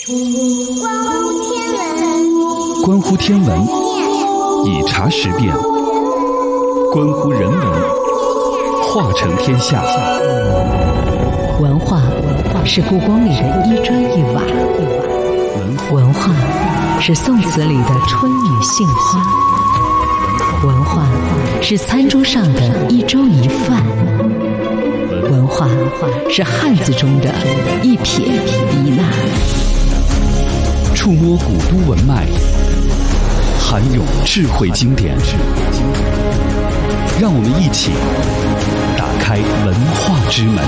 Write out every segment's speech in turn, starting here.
关乎天文，以察时变；关乎人文，化成天下。 文化是故宫里的一砖一瓦，文化是宋词里的春雨杏花，文化是餐桌上的一粥一饭，文化是汉字中的一撇一捺。 触摸古都文脉，涵咏智慧经典，让我们一起打开文化之门。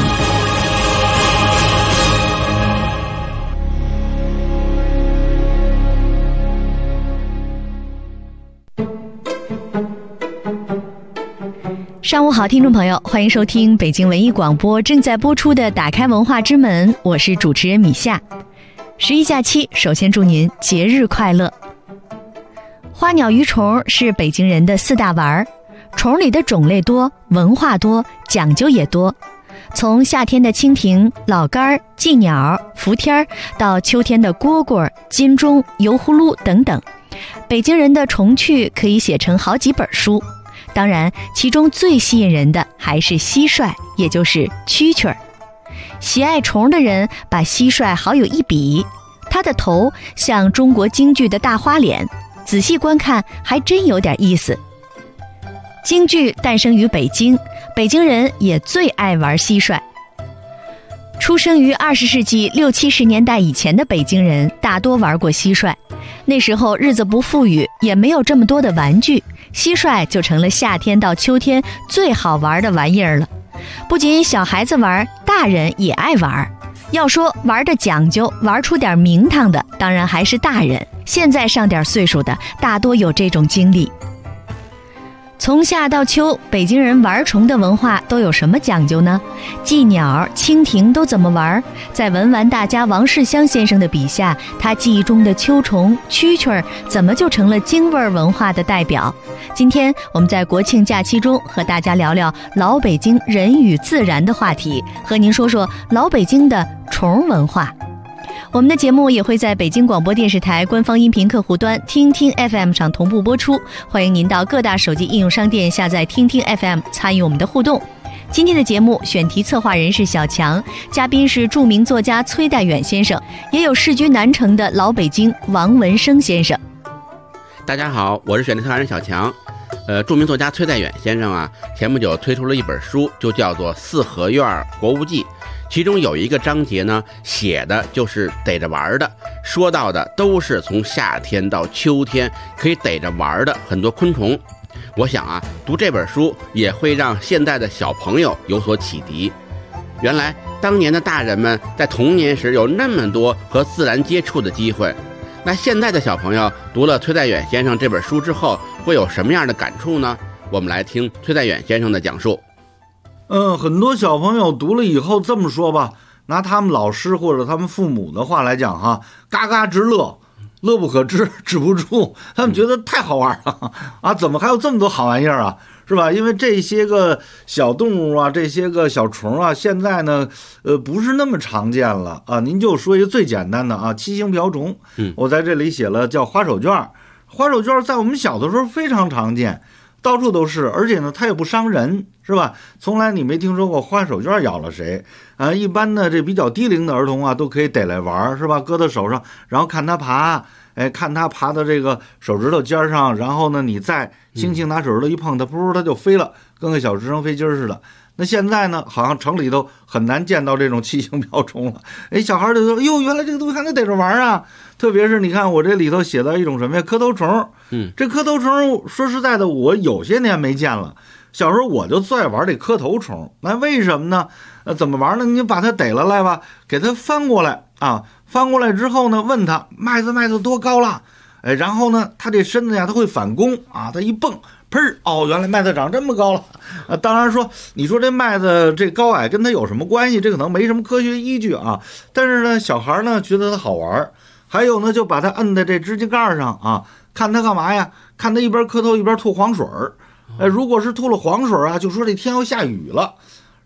上午好，听众朋友，欢迎收听北京文艺广播正在播出的《打开文化之门》，我是主持人米夏。11假期，首先祝您节日快乐。花鸟鱼虫是北京人的4大玩儿，虫里的种类多，文化多，讲究也多。从夏天的蜻蜓、老杆、寄鸟、伏天到秋天的蝈蝈、金钟、油葫芦等等，北京人的虫趣可以写成好几本书。当然，其中最吸引人的还是蟋蟀，也就是蛐蛐儿。喜爱虫的人把蟋蟀好有一比，它的头像中国京剧的大花脸，仔细观看还真有点意思。京剧诞生于北京，北京人也最爱玩蟋蟀。出生于20世纪60、70年代以前的北京人大多玩过蟋蟀，那时候日子不富裕，也没有这么多的玩具，蟋蟀就成了夏天到秋天最好玩的玩意儿了。不仅小孩子玩，大人也爱玩。要说玩的讲究，玩出点名堂的，当然还是大人。现在上点岁数的，大多有这种经历。从夏到秋，北京人玩虫的文化都有什么讲究呢？寄鸟、蜻蜓都怎么玩？在文玩大家王世襄先生的笔下，他记忆中的秋虫、蛐蛐儿怎么就成了京味文化的代表？今天我们在国庆假期中和大家聊聊老北京人与自然的话题，和您说说老北京的虫文化。我们的节目也会在北京广播电视台官方音频客户端听听 FM 上同步播出，欢迎您到各大手机应用商店下载听听 FM， 参与我们的互动。今天的节目选题策划人是小强，嘉宾是著名作家崔代远先生，也有世居南城的老北京王文生先生。 大家好，我是选题策划人小强。著名作家崔代远先生啊，前不久推出了一本书，就叫做《四合院活物记》。其中有一个章节呢，写的就是逮着玩的，说到的都是从夏天到秋天可以逮着玩的很多昆虫。我想啊，读这本书也会让现在的小朋友有所启迪。原来当年的大人们在童年时有那么多和自然接触的机会，那现在的小朋友读了崔代远先生这本书之后，会有什么样的感触呢？我们来听崔代远先生的讲述。 很多小朋友读了以后这么说吧，拿他们老师或者他们父母的话来讲哈，嘎嘎直乐，乐不可支，止不住。他们觉得太好玩了啊！怎么还有这么多好玩意儿啊？是吧？因为这些个小动物啊，这些个小虫啊，现在呢，不是那么常见了啊。您就说一个最简单的啊，七星瓢虫。我在这里写了叫花手绢。花手绢在我们小的时候非常常见。到处都是，而且呢，它也不伤人，是吧？从来你没听说过花手绢咬了谁啊？一般的这比较低龄的儿童啊，都可以逮来玩，是吧？搁到手上，然后看它爬，看它爬到这个手指头尖上，然后呢，你再轻轻拿手指头一碰它，噗，它就飞了，跟个小直升飞机似的。那现在呢，好像城里头很难见到这种七星瓢虫了。小孩就说：“哟，原来这个东西还能逮着玩啊！”特别是你看我这里头写到一种什么呀，磕头虫。这磕头虫说实在的，我有些年没见了。小时候我就最爱玩这磕头虫。那为什么呢？怎么玩呢？你把它逮了来吧，给它翻过来啊，翻过来之后呢，问它麦子多高了？然后呢，它这身子呀，它会反弓啊，它一蹦。砰！哦，原来麦子长这么高了当然说，你说这麦子这高矮跟它有什么关系？这可能没什么科学依据啊。但是呢，小孩呢觉得它好玩，还有呢就把它摁在这指甲盖上啊，看它干嘛呀？看它一边磕头一边吐黄水如果是吐了黄水啊，就说这天要下雨了。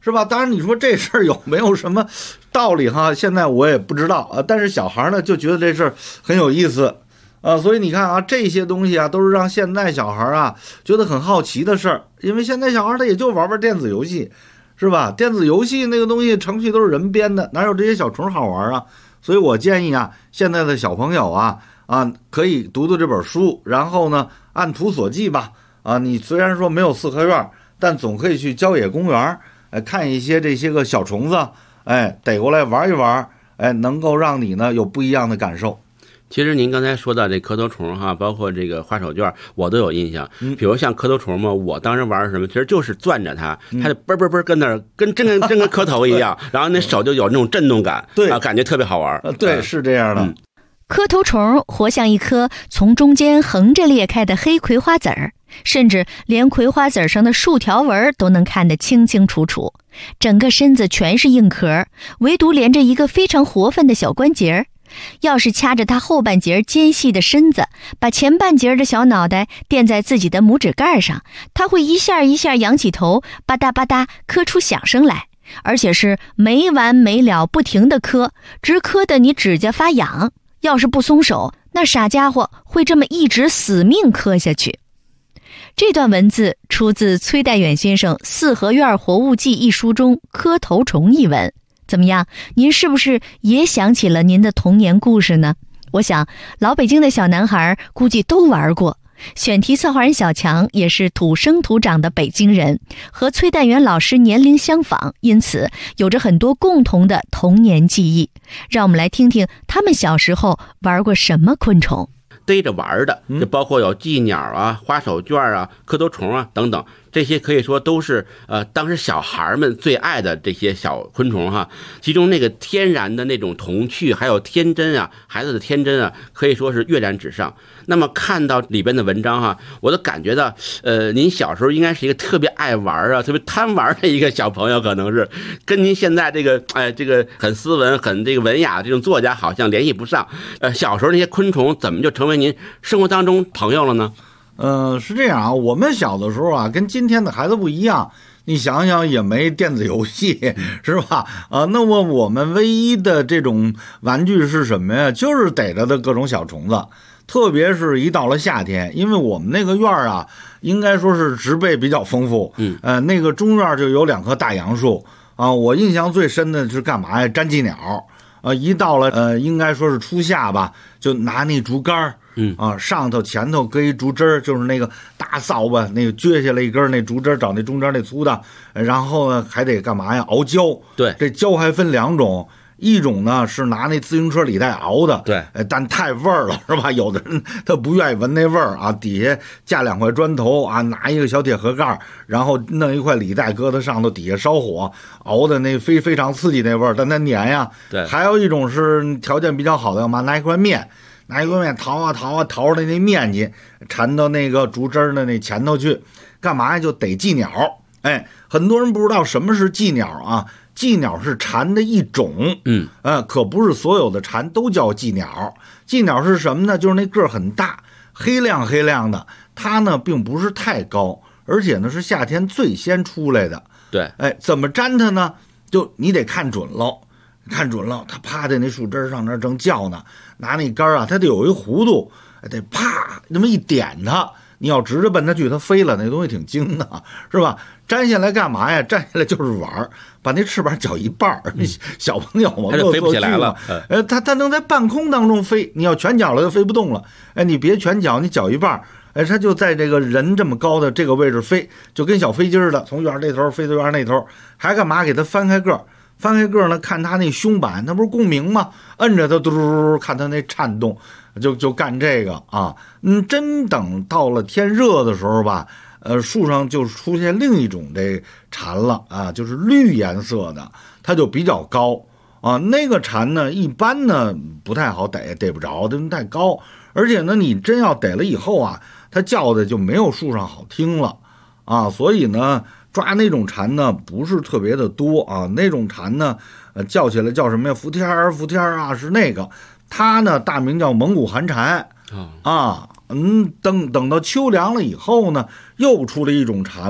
是吧？当然你说这事儿有没有什么道理哈？现在我也不知道啊。但是小孩呢就觉得这事儿很有意思啊，所以你看啊，这些东西啊都是让现在小孩啊觉得很好奇的事儿。因为现在小孩他也就玩电子游戏，是吧？电子游戏那个东西程序都是人编的，哪有这些小虫好玩啊？所以我建议啊，现在的小朋友啊可以读这本书，然后呢按图索骥吧啊。你虽然说没有四合院，但总可以去郊野公园看一些这些个小虫子，逮过来玩一玩，能够让你呢有不一样的感受。 其实您刚才说到这磕头虫哈，包括这个花手绢，我都有印象。比如像磕头虫嘛，我当时玩什么，其实就是攥着它，它就嘣嘣嘣跟那儿，真跟磕头一样，然后那手就有那种震动感， 对啊，感觉特别好玩。 对，是这样的。 磕头虫活像一颗从中间横着裂开的黑葵花籽儿，甚至连葵花籽上的竖条纹都能看得清清楚楚。整个身子全是硬壳，唯独连着一个非常活泛的小关节。要是掐着它后半截尖细的身子，把前半截的小脑袋垫在自己的拇指盖上，它会一下一下仰起头，吧嗒吧嗒磕出响声来，而且是没完没了不停地磕，直磕得你指甲发痒。要是不松手，那傻家伙会这么一直死命磕下去。这段文字出自崔代远先生《四合院活物记》一书中磕头虫一文。怎么样，您是不是也想起了您的童年故事呢？我想老北京的小男孩估计都玩过。选题策划人小强也是土生土长的北京人，和崔代远老师年龄相仿，因此有着很多共同的童年记忆。让我们来听听他们小时候玩过什么昆虫。 逮着玩的，就包括有寄鸟啊、花手绢啊、磕头虫啊等等，这些可以说都是当时小孩们最爱的这些小昆虫哈。其中那个天然的那种童趣，还有天真啊，孩子的天真啊，可以说是跃然纸上。那么看到里边的文章哈，我都感觉到，您小时候应该是一个特别爱玩啊、特别贪玩的一个小朋友，可能是跟您现在这个很斯文、很这个文雅的这种作家好像联系不上。小时候那些昆虫怎么就成为您生活当中朋友了呢？ 是这样啊，我们小的时候啊，跟今天的孩子不一样。你想想，也没电子游戏，是吧？那么我们唯一的这种玩具是什么呀？就是逮着的各种小虫子。特别是一到了夏天，因为我们那个院啊，应该说是植被比较丰富。那个中院就有2棵大杨树啊。我印象最深的是干嘛呀？粘寄鸟。一到了应该说是初夏吧，就拿那竹竿上头前头搁一竹枝，就是那个大扫把，那个撅下来一根那竹枝，找那中间那粗的，然后呢还得干嘛呀？熬胶。对，这胶还分2种。一种呢是拿那自行车履带熬的，对，但太味儿了，是吧？有的人他不愿意闻那味儿啊，底下架2块砖头啊，拿一个小铁盒盖，然后弄一块履带搁在上头，底下烧火熬的那非常刺激那味儿，但它黏呀。对，还有一种是条件比较好的，干嘛？拿一块面淘啊淘着那面去，缠到那个竹枝的那前头去，干嘛呀？就逮寄鸟。很多人不知道什么是寄鸟啊。寄鸟是蝉的一种，可不是所有的蝉都叫寄鸟。寄鸟是什么呢？就是那个儿很大，黑亮的，它呢并不是太高，而且呢是夏天最先出来的。对，怎么粘它呢？就你得看准了，它趴在那树枝上那儿正叫呢，拿那杆啊，它得有一弧度，得啪那么一点它。你要直着奔它去，它飞了，那东西挺精的，是吧？粘下来干嘛呀？粘下来就是玩，把那翅膀绞一半小朋友嘛， 它就飞不起来了。 它能在半空当中飞，你要全绞了就飞不动了。你别全绞，你绞一半，它就在这个人这么高的这个位置飞，就跟小飞机似的，从院那头飞到院那头。还干嘛？给它翻开个呢，看它那胸板，它不是共鸣吗？摁着它嘟，看它那颤动。就干这个啊，真等到了天热的时候吧，树上就出现另一种这蝉了啊，就是绿颜色的，它就比较高啊。那个蝉呢，一般呢不太好逮不着，它太高，而且呢，你真要逮了以后啊，它叫的就没有树上好听了啊。所以呢，抓那种蝉呢不是特别的多啊。那种蝉呢，叫起来叫什么呀？伏天啊，是那个。它呢，大名叫蒙古寒蝉啊。等到秋凉了以后呢，又出了一种蝉了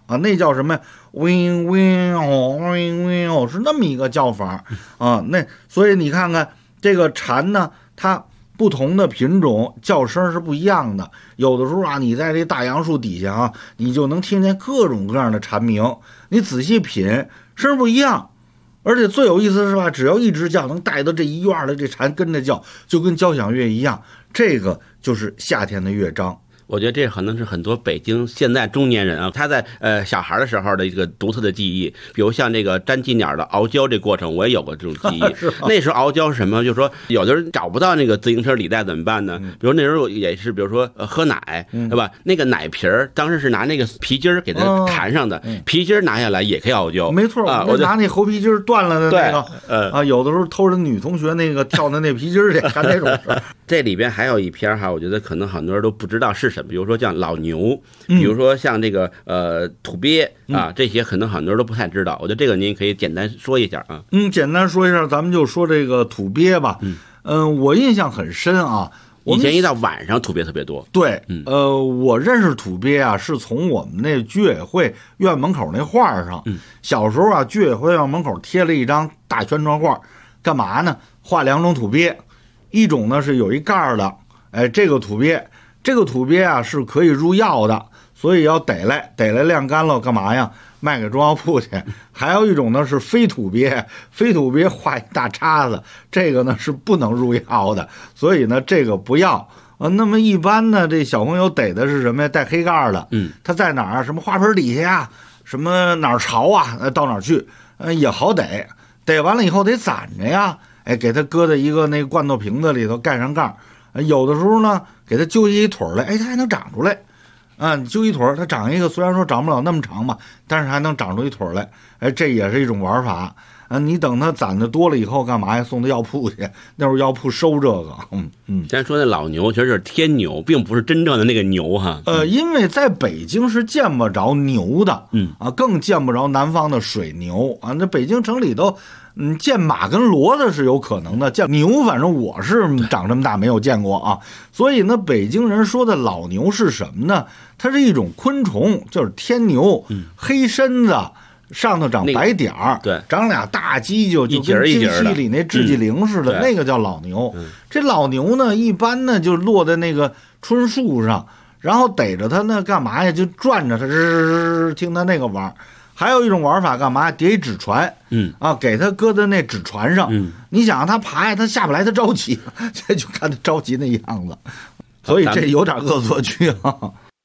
啊，那叫什么呀？wing wing oh wing wing oh， 是那么一个叫法啊。那所以你看看这个蝉呢，它不同的品种叫声是不一样的。有的时候啊，你在这大杨树底下啊，你就能听见各种各样的蝉鸣，你仔细品，声不一样。而且最有意思是吧，只要一直叫，能带到这一院的这蝉跟着叫，就跟交响乐一样。这个就是夏天的乐章。 我觉得这可能是很多北京现在中年人啊，他在小孩的时候的一个独特的记忆。比如像这个粘鸡鸟的熬胶这过程，我也有过这种记忆。那时候熬胶是什么？就是说有的人找不到那个自行车履带怎么办呢？比如那时候也是，比如说喝奶，对吧？那个奶瓶儿当时是拿那个皮筋儿给它缠上的，皮筋儿拿下来也可以熬胶。 没错啊，我拿那猴皮筋儿断了的那个， 啊，有的时候偷着女同学那个跳的那皮筋儿去干这种事。 这里边还有一篇哈，我觉得可能很多人都不知道是什么，比如说像老牛，比如说像这个土鳖啊，这些可能很多人都不太知道。我觉得这个您可以简单说一下啊。 简单说一下，咱们就说这个土鳖吧。我印象很深啊。 以前一到晚上土鳖特别多。 对，我认识土鳖啊，是从我们那居委会院门口那画上。小时候啊，居委会院门口贴了一张大宣传画，干嘛呢？画2种土鳖，一种呢是有一盖的，这个土鳖啊是可以入药的，所以要逮来晾干了干嘛呀？卖给中药铺去。还有一种呢是飞土鳖画一大叉子，这个呢是不能入药的，所以呢这个不要。那么一般呢，这小朋友逮的是什么呀？带黑盖的。他在哪儿啊？什么花盆底下呀？什么哪儿潮啊？到哪儿去？也好逮。逮完了以后得攒着呀。给它搁在一个那个罐头瓶子里头，盖上盖。有的时候呢，给它揪一腿来，它还能长出来。你揪一腿，它长一个，虽然说长不了那么长吧，但是还能长出一腿来。这也是一种玩法。你等它攒的多了以后，干嘛呀？送到药铺去，那会儿药铺收这个。 咱说那老牛其实是天牛，并不是真正的那个牛哈。 因为在北京是见不着牛的，更见不着南方的水牛啊。那北京城里头。见马跟骡子是有可能的，见牛反正我是长这么大没有见过啊。所以呢，北京人说的老牛是什么呢？它是一种昆虫，就是天牛，黑身子，上头长白点儿， 对， 长俩大犄角，就跟京戏里那雉鸡灵似的，那个叫老牛。这老牛呢，一般呢就落在那个椿树上，然后逮着它呢干嘛呀？就转着它，听它那个玩。还有一种玩法干嘛？叠一纸船，给它搁在那纸船上。你想它爬呀，它下不来，它着急，这就看它着急那样子，所以这有点恶作剧啊。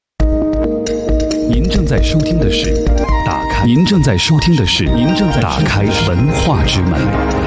您正在收听的是打开文化之门。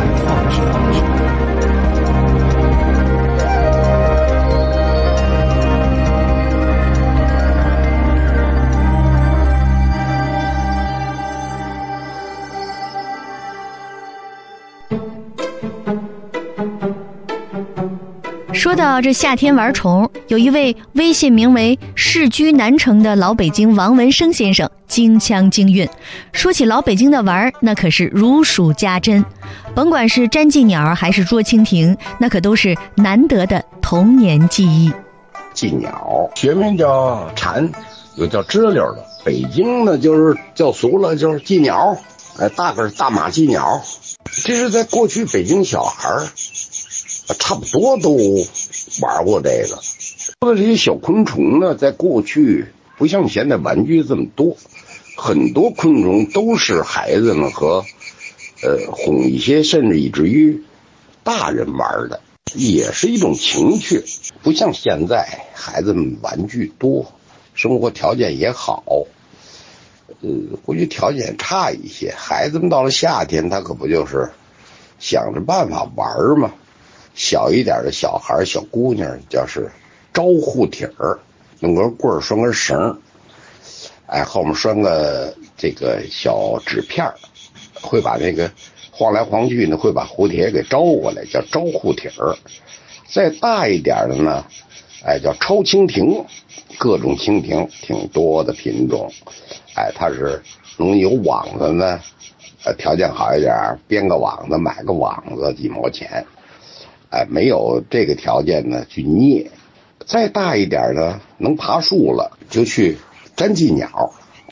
说到这夏天玩虫，有一位微信名为世居南城的老北京王文生先生京腔京韵，说起老北京的玩，那可是如数家珍，甭管是粘鸡鸟还是捉蜻蜓，那可都是难得的童年记忆。 鸡鸟学名叫蝉，又叫知溜的，北京呢就是叫俗了就是鸡鸟，大个大马鸡鸟。这是在过去北京小孩差不多都玩过这个。这些小昆虫呢，在过去不像现在玩具这么多，很多昆虫都是孩子们和哄一些，甚至以至于大人玩的，也是一种情趣。不像现在孩子们玩具多，生活条件也好，估计条件差一些。孩子们到了夏天，他可不就是想着办法玩吗？小一点的小孩小姑娘就是招呼帖儿，用根棍儿拴根绳，后面拴个这个小纸片，会把那个晃来晃去呢，会把蝴蝶给招过来，叫招呼帖儿。再大一点的呢，叫抽蜻蜓，各种蜻蜓挺多的品种，它是能有网子呢，条件好一点编个网子，买个网子几毛钱。没有这个条件呢，去捏。再大一点呢，能爬树了，就去粘鸡鸟。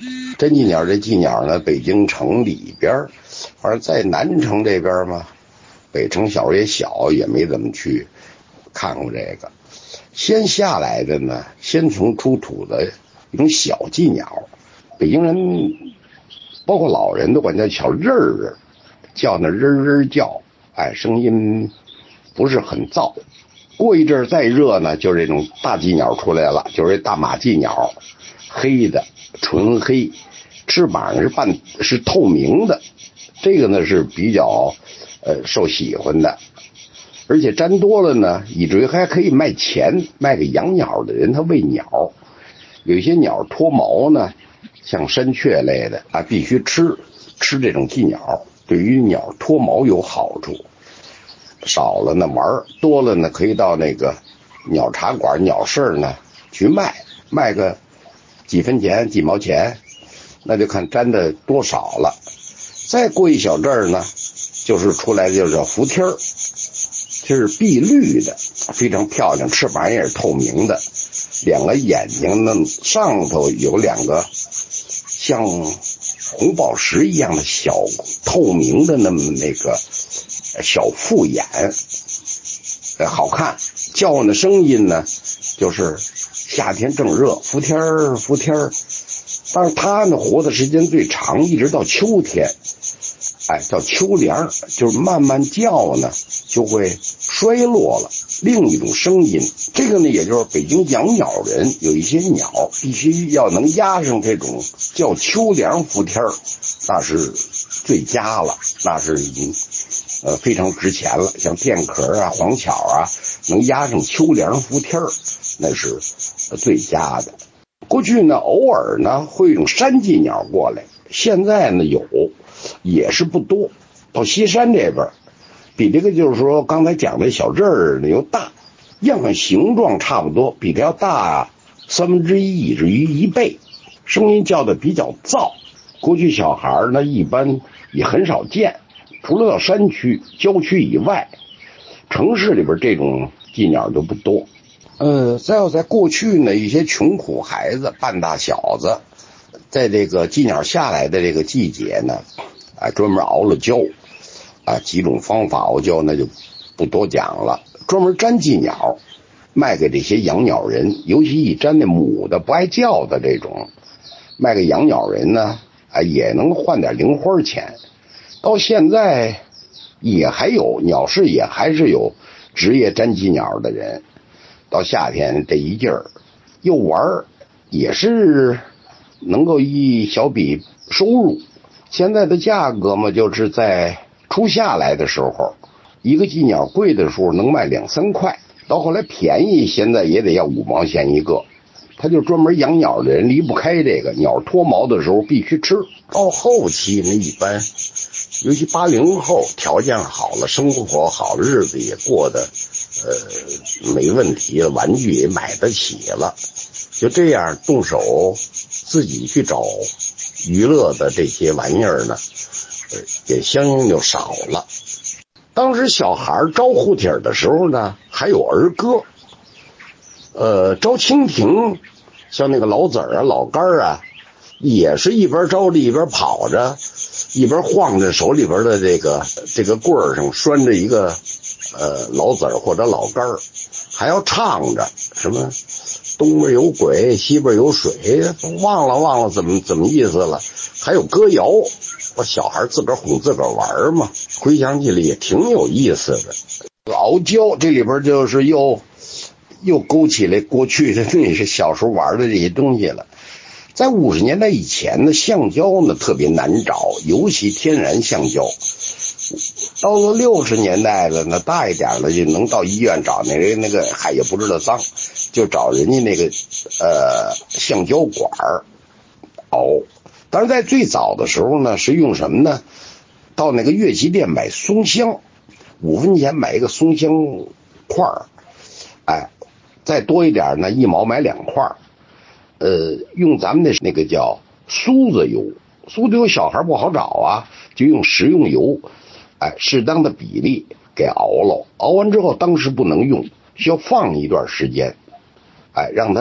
真鸡鸟这鸡鸟呢，北京城里边，反正在南城这边嘛，北城小也小，也没怎么去看过这个。先下来的呢，先从出土的一种小鸡鸟，北京人包括老人都管叫小刃儿，叫那刃刃叫，声音不是很燥。过一阵再热呢，就这种大鸡鸟出来了，就是这大马鸡鸟，黑的，纯黑，翅膀是透明的，这个呢是比较受喜欢的，而且粘多了呢，以至于还可以卖钱，卖给养鸟的人，他喂鸟。有一些鸟脱毛呢，像山雀类的必须吃这种鸡鸟，对于鸟脱毛有好处。少了呢玩，多了呢可以到那个鸟茶馆、鸟市呢去卖个几分钱、几毛钱，那就看粘的多少了。再过一小阵儿呢，就是出来就叫福贴儿，这是碧绿的，非常漂亮，翅膀也是透明的，两个眼睛呢上头有两个像红宝石一样的小透明的那么那个小复眼，好看。叫唤的声音呢，就是夏天正热，福天儿福天儿。但是它呢活的时间最长，一直到秋天，叫秋凉，就是慢慢叫呢就会衰落了。另一种声音，这个呢也就是北京养鸟人有一些鸟必须要能压上这种叫秋凉福天儿，那是最佳了，那是已经非常值钱了。像电壳黄巧能压上秋凉福天儿，那是最佳的。过去呢偶尔呢会有一种山鸡鸟过来，现在呢有，也是不多。到西山这边比这个就是说刚才讲的小刃儿呢又大，样形状差不多，比它要大1/3以至于1倍，声音叫的比较燥。过去小孩呢一般也很少见，除了到山区郊区以外，城市里边这种鸡鸟就不多。再有在过去呢，一些穷苦孩子半大小子在这个鸡鸟下来的这个季节呢专门熬了胶几种方法熬胶那就不多讲了，专门粘鸡鸟卖给这些养鸟人，尤其一粘那母的不爱叫的这种，卖给养鸟人呢也能换点零花钱。到现在也还有鸟市，也还是有职业粘鸡鸟的人，到夏天这一劲儿又玩，也是能够一小笔收入。现在的价格嘛，就是在初夏来的时候，一个鸡鸟贵的时候能卖2-3块，到后来便宜现在也得要5毛钱一个。他就专门养鸟的人离不开这个，鸟脱毛的时候必须吃。到后期呢，一般尤其80后条件好了，生活好了，日子也过得没问题了，玩具也买得起了，就这样动手自己去找娱乐的这些玩意儿呢也相应就少了。当时小孩招呼帖的时候呢还有儿歌，招蜻蜓，像那个老子老杆也是一边招着一边跑着，一边晃着手里边的这个棍儿上拴着一个老子或者老杆，还要唱着什么东边有鬼西边有水，忘了怎么意思了。还有歌谣，我小孩自个儿哄自个儿玩嘛，回想起来也挺有意思的。熬胶这里边就是又勾起来过去的那是小时候玩的这些东西了。在50年代以前呢，橡胶呢特别难找，尤其天然橡胶。到了60年代了呢，大一点了就能到医院找那个也不知道脏，就找人家那个橡胶管熬。但是在最早的时候呢，是用什么呢？到那个乐器店买松香，5分钱买一个松香块儿，再多一点呢，1毛买2块。用咱们的那个叫苏子油，苏子油小孩不好找就用食用油，适当的比例给熬了。熬完之后，当时不能用，需要放一段时间，让它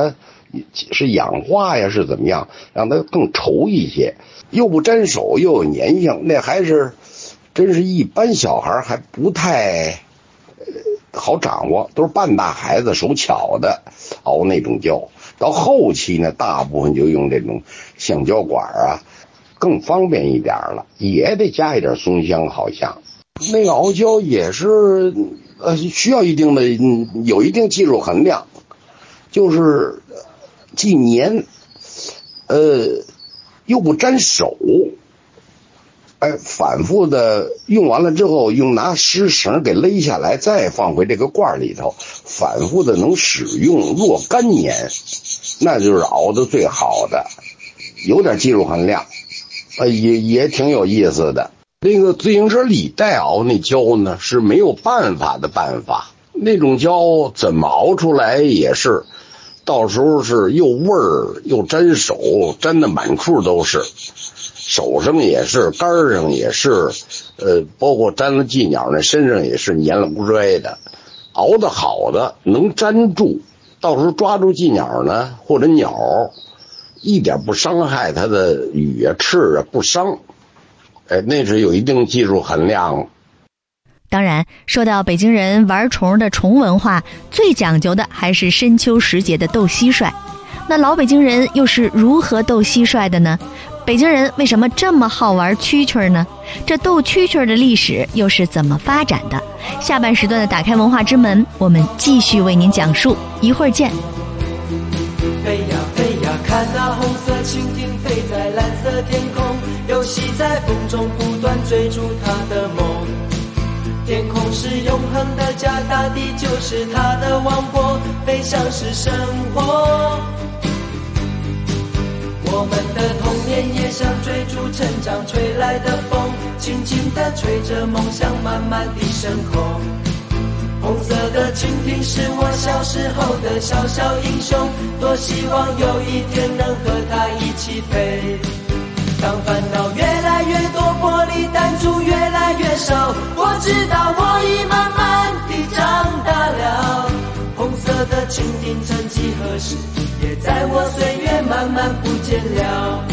是氧化呀，是怎么样，让它更稠一些，又不沾手又有粘性，那还是真是一般小孩还不太好掌握，都是半大孩子手巧的熬那种胶。到后期呢，大部分就用这种橡胶管啊，更方便一点了，也得加一点松香，好像那个熬胶也是需要一定的有一定技术含量，就是既粘又不沾手，反复的用完了之后，用拿湿绳给勒下来，再放回这个罐里头，反复的能使用若干年，那就是熬的最好的，有点技术含量，也挺有意思的。那个自行车履带熬那胶呢，是没有办法的办法，那种胶怎么熬出来也是，到时候是又味儿又沾手，沾的满处都是。手上也是，杆上也是，包括粘了寄鸟那身上也是黏了不拽的。熬得好的能粘住，到时候抓住寄鸟呢或者鸟，一点不伤害它的羽啊翅啊，不伤。那是有一定技术含量。 当然，说到北京人玩虫的虫文化，最讲究的还是深秋时节的斗蟋蟀。那老北京人又是如何斗蟋蟀的呢？北京人为什么这么好玩蛐蛐呢？这斗蛐蛐的历史又是怎么发展的？下半时段的打开文化之门，我们继续为您讲述，一会儿见。 飞呀飞呀，看那红色蜻蜓飞在蓝色天空，游戏在风中不断追逐它的梦。天空是永恒的家，大地就是它的王国，飞翔是生活。我们的童年也像追逐成长吹来的风，轻轻地吹着梦想慢慢地升空。红色的蜻蜓是我小时候的小小英雄，多希望有一天能和它一起飞。当烦恼越来越多，玻璃弹珠越来越少，我知道我已慢慢地长大了。红色的蜻蜓曾几何时也在我岁月慢慢不见了。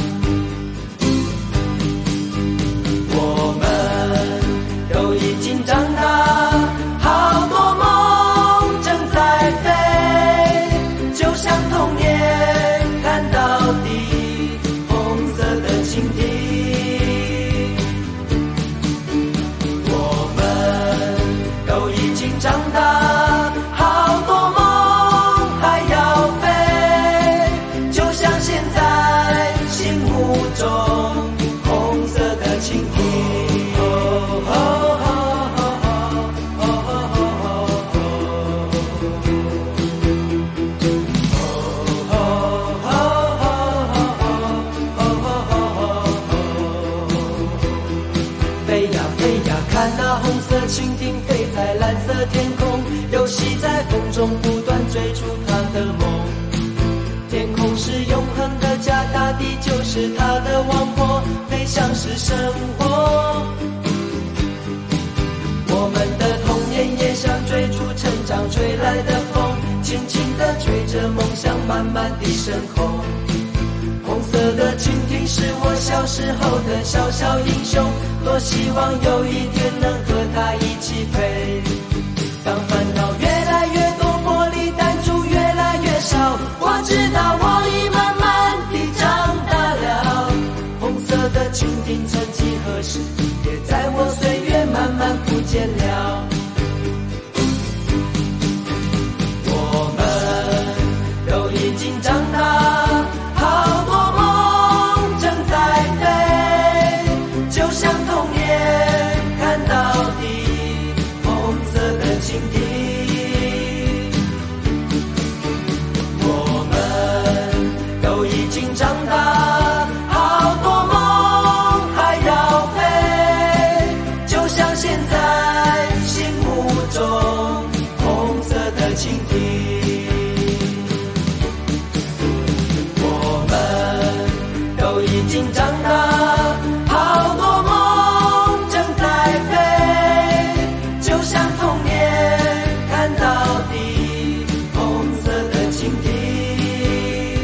我们都已经长大，好多梦正在飞，就像童年看到底红色的蜻蜓。我们都已经长大，好多梦还要飞，就像现在心目中红色的蜻蜓。飞呀飞呀，看那红色蜻蜓飞在蓝色天空，游戏在风中不断追逐它的梦。天空是永恒的家，大地就是它的王国，飞翔是生活。我们的童年也像追逐成长吹来的风，轻轻地吹着梦想慢慢地升空。红色的蜻蜓是我小时候的小小英雄，多希望有一天能和它一起飞。当烦恼越来越多，玻璃弹珠越来越少，我知道我已慢慢地长大了。红色的蜻蜓曾几何时也在我岁月慢慢不见了。我们都已经长大，好多梦正在飞，就像童年看到底红色的蜻蜓。我们都已经长大，好多梦还要飞，就像现在心目中红色的蜻蜓。我们都已经长大，好多梦正在飞，就像童年看到底红色的蜻蜓。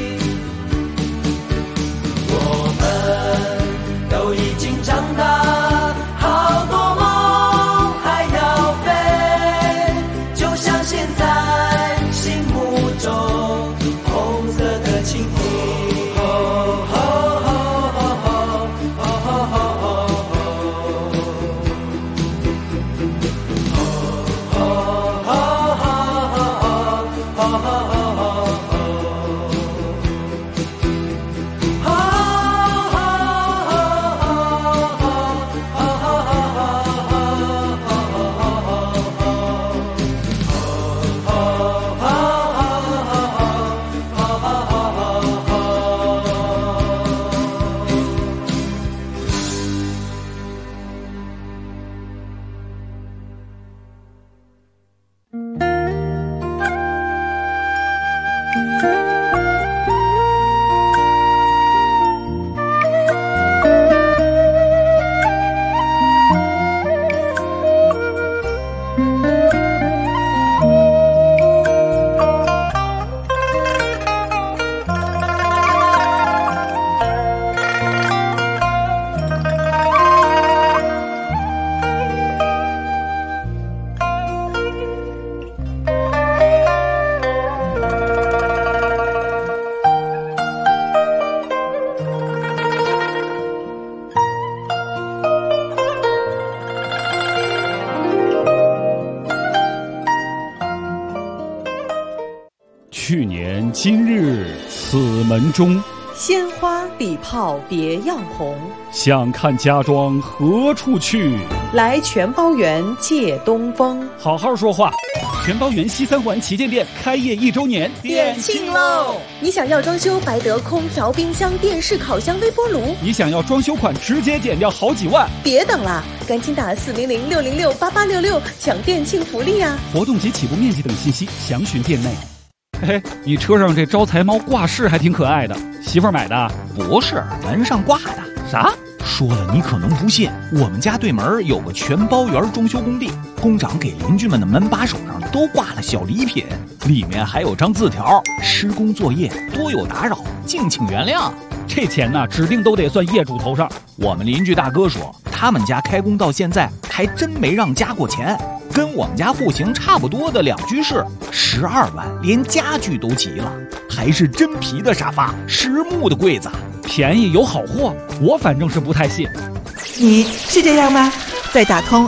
去年今日此门中， 鲜花礼炮别样红。 想看家庄何处去？ 来全包园借东风。 好好说话。全包园西三环旗舰店开业1周年， 点庆喽！你想要装修白得空调、冰箱、电视、烤箱、微波炉？ 你想要装修款直接减掉好几万？ 别等了，赶紧打400-606-8866抢店庆福利啊！ 活动及起步面积等信息详询店内。嘿，你车上这招财猫挂饰还挺可爱的，媳妇儿买的？ 不是，门上挂的。 啥？ 说了你可能不信，我们家对门有个全包园装修工地，工长给邻居们的门把手上都挂了小礼品，里面还有张字条：施工作业多有打扰，敬请原谅。 这钱呢，指定都得算业主头上。 我们邻居大哥说，他们家开工到现在还真没让加过钱，跟我们家户型差不多的2居室，12万，连家具都齐了，还是真皮的沙发，实木的柜子， 便宜有好货，我反正是不太信。 你是这样吗？在打通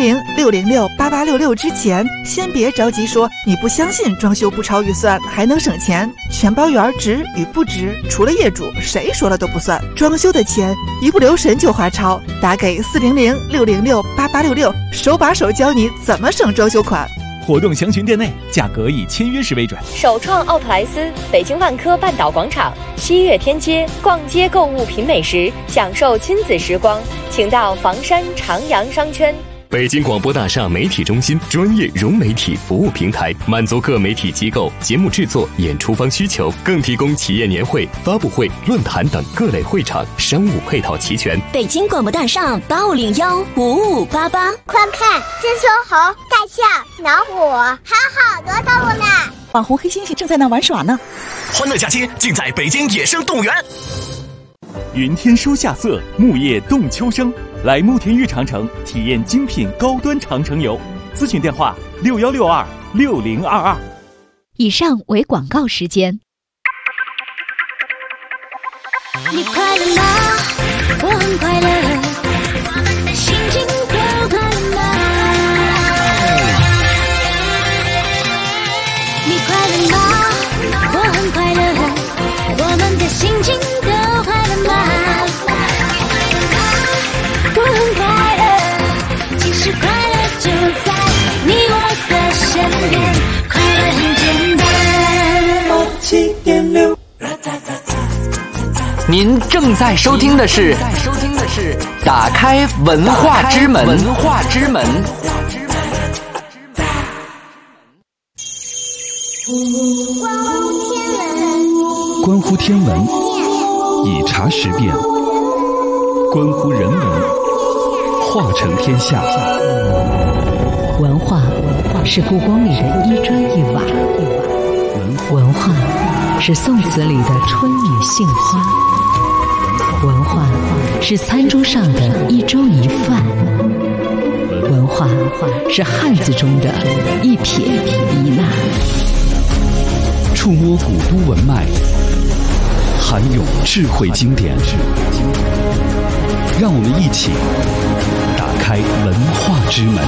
400-606-8866之前，先别着急说你不相信装修不超预算还能省钱。全包园值与不值，除了业主，谁说了都不算。装修的钱一不留神就花超，打给400-606-8866，手把手教你怎么省装修款。 活动详询店内，价格以签约时为准。 首创奥特莱斯，北京万科半岛广场西岳天街，逛街购物品美食，享受亲子时光，请到房山长阳商圈。 北京广播大厦媒体中心专业融媒体服务平台，满足各媒体机构节目制作、演出方需求，更提供企业年会、发布会、论坛等各类会场，商务配套齐全。 北京广播大厦85015588， 快看，这说猴、大象、老虎，还有好多动物呢。 网红黑猩猩正在那玩耍呢。 欢乐假期尽在北京野生动物园。 云天收夏色，木叶动秋声。来慕田峪长城体验精品高端长城游，咨询电话61626022。 以上为广告时间。 你快乐吗？我很快乐，我们的心情都快乐吗？你快乐吗？我很快乐，我们的心情都快乐吗？我很快乐，其实快乐就在你我的身边，快乐很简单。 您正在收听的是打开文化之门。 关乎天文，以察时变；关乎人文，化成天下。 文化是故宫里的一砖一瓦，文化是宋词里的春雨杏花，文化是餐桌上的一粥一饭，文化是汉字中的一撇一捺。 触摸古都文脉，涵咏智慧经典，让我们一起打开文化之门。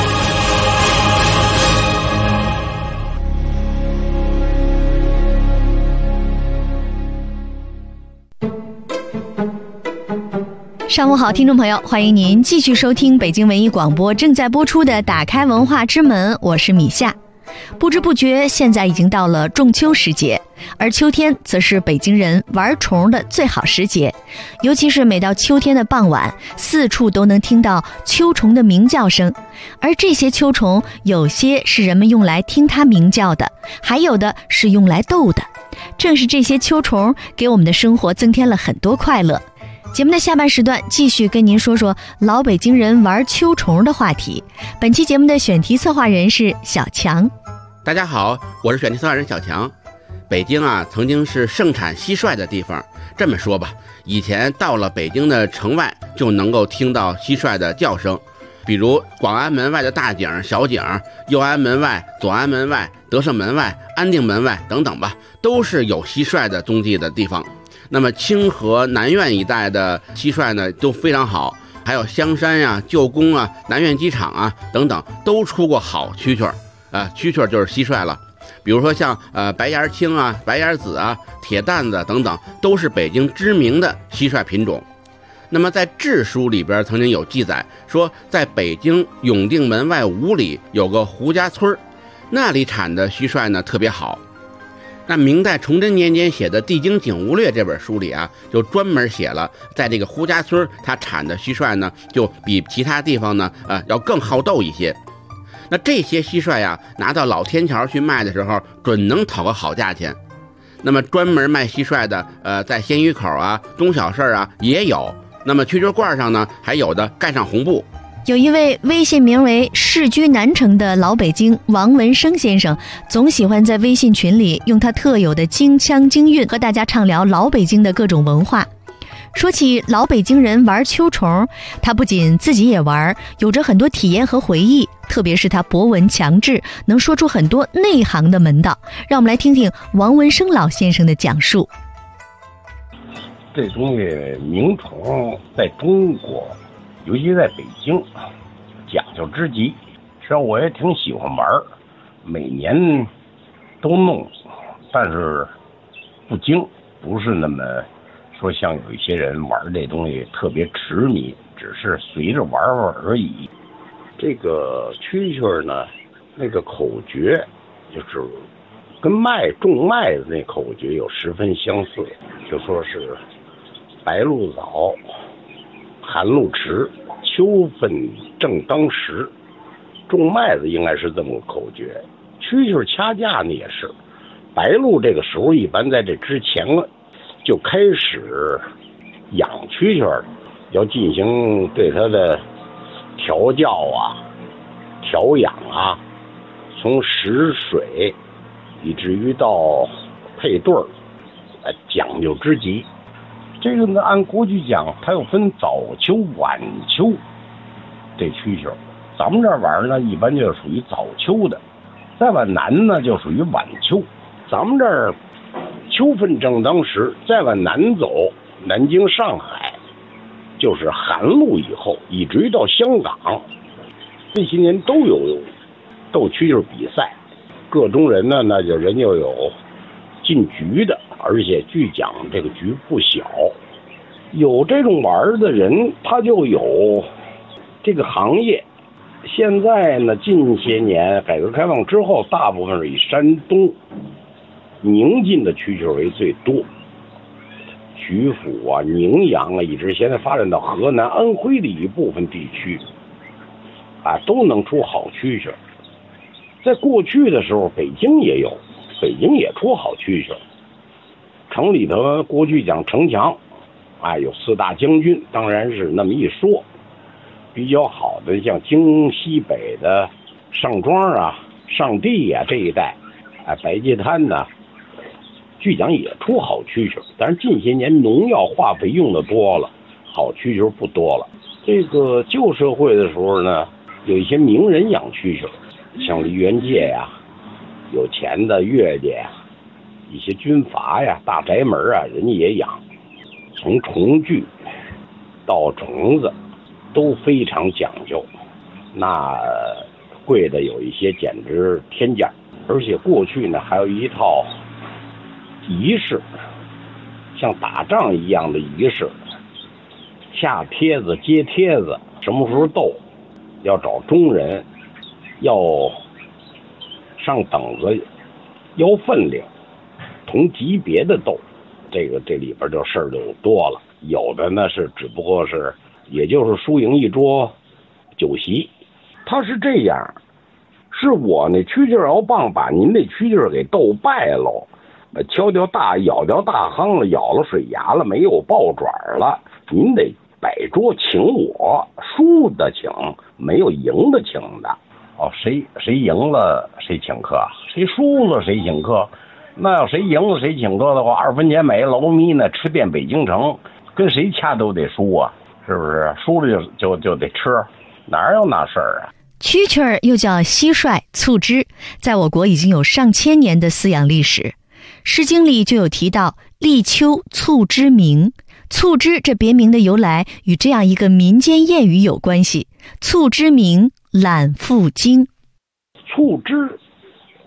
上午好，听众朋友，欢迎您继续收听北京文艺广播正在播出的《打开文化之门》，我是米夏。不知不觉，现在已经到了仲秋时节，而秋天则是北京人玩虫的最好时节。尤其是每到秋天的傍晚，四处都能听到秋虫的鸣叫声。而这些秋虫，有些是人们用来听它鸣叫的，还有的是用来逗的。正是这些秋虫，给我们的生活增添了很多快乐。节目的下半时段继续跟您说说老北京人玩秋虫的话题。本期节目的选题策划人是小强。 大家好，我是选题策划人小强。北京啊，曾经是盛产蟋蟀的地方。这么说吧，以前到了北京的城外，就能够听到蟋蟀的叫声，比如广安门外的大井、小井、右安门外、左安门外、德胜门外、安定门外等等吧，都是有蟋蟀的踪迹的地方。那么清河南苑一带的蟋蟀呢都非常好，还有香山呀、旧宫啊、南苑机场啊等等，都出过好蛐蛐儿啊，蛐蛐儿就是蟋蟀了。 比如说像白眼青啊、白眼紫啊、铁蛋子等等，都是北京知名的蟋蟀品种。那么在志书里边曾经有记载说，在北京永定门外5里有个胡家村，那里产的蟋蟀呢特别好。那明代崇祯年间写的《地经景物略》这本书里啊，就专门写了，在这个胡家村它产的蟋蟀呢，就比其他地方呢要更好斗一些。那这些蟋蟀呀，拿到老天桥去卖的时候，准能讨个好价钱。那么专门卖蟋蟀的，在鲜鱼口啊、东小市啊也有。那么蛐蛐罐上呢，还有的盖上红布。 有一位微信名为世居南城的老北京王文生先生，总喜欢在微信群里用他特有的京腔京韵和大家畅聊老北京的各种文化。说起老北京人玩秋虫，他不仅自己也玩，有着很多体验和回忆，特别是他博闻强志，能说出很多内行的门道。让我们来听听王文生老先生的讲述。 这东西鸣虫在中国，尤其在北京讲究之极。实际上我也挺喜欢玩，每年都弄，但是不精，不是那么说像有一些人玩这东西特别痴迷，只是随着玩玩而已。这个蛐蛐呢，那个口诀就是跟种麦的那口诀有十分相似，就说是白露早，寒露迟，秋分正当时。种麦子应该是这么个口诀。蛐蛐掐架呢也是，白露这个时候一般在这之前就开始养蛐蛐，要进行对它的调教啊、调养啊，从食水以至于到配对儿，讲究之极。这个呢，按国剧讲，它又分早秋、晚秋。这蛐蛐，咱们这玩呢，一般就属于早秋的；再往南呢，就属于晚秋。咱们这儿秋分正当时，再往南走，南京、上海，就是寒露以后，以至于到香港，这些年都有斗蛐蛐比赛。各中人呢，那就人就有进局的，而且据讲这个局不小。有这种玩的人，他就有这个行业。现在呢，近些年改革开放之后，大部分是以山东、宁晋的蛐蛐为最多，曲阜啊、宁阳啊，一直现在发展到河南、安徽的一部分地区，都能出好蛐蛐。在过去的时候，北京也有，北京也出好蛐蛐。城里头过去讲城墙，有4大将军，当然是那么一说。比较好的像京西北的上庄啊、上地啊这一带，白街滩呢，据讲也出好蛐蛐。但是近些年农药化肥用的多了，好蛐蛐不多了。这个旧社会的时候呢，有一些名人养蛐蛐，像梨园界呀、有钱的岳家呀、一些军阀呀、大宅门啊，人家也养。从虫具到虫子都非常讲究，那贵的有一些简直天价。而且过去呢，还有一套仪式，像打仗一样的仪式，下帖子、接帖子，什么时候斗，要找中人，要上等子，要分量，同级别的斗。这里边这事儿就多了，有的呢是只不过是，也就是输赢一桌酒席。他是这样，是我那蛐蛐摇棒把您那蛐蛐给斗败了，咬掉大夯了，咬了水牙了，没有爆爪了，您得摆桌请我，输的请，没有赢的请的。谁赢了谁请客，谁输了谁请客。那要谁赢了谁请客的话，2分钱买一老米呢，吃遍北京城，跟谁掐都得输啊，是不是？输了就得吃，哪有那事儿啊？ 蛐蛐又叫蟋蟀、促织，在我国已经有上千年的饲养历史。《诗经》里就有提到立秋促织鸣，促织这别名的由来与这样一个民间谚语有关系：促织鸣，懒腹惊。 促织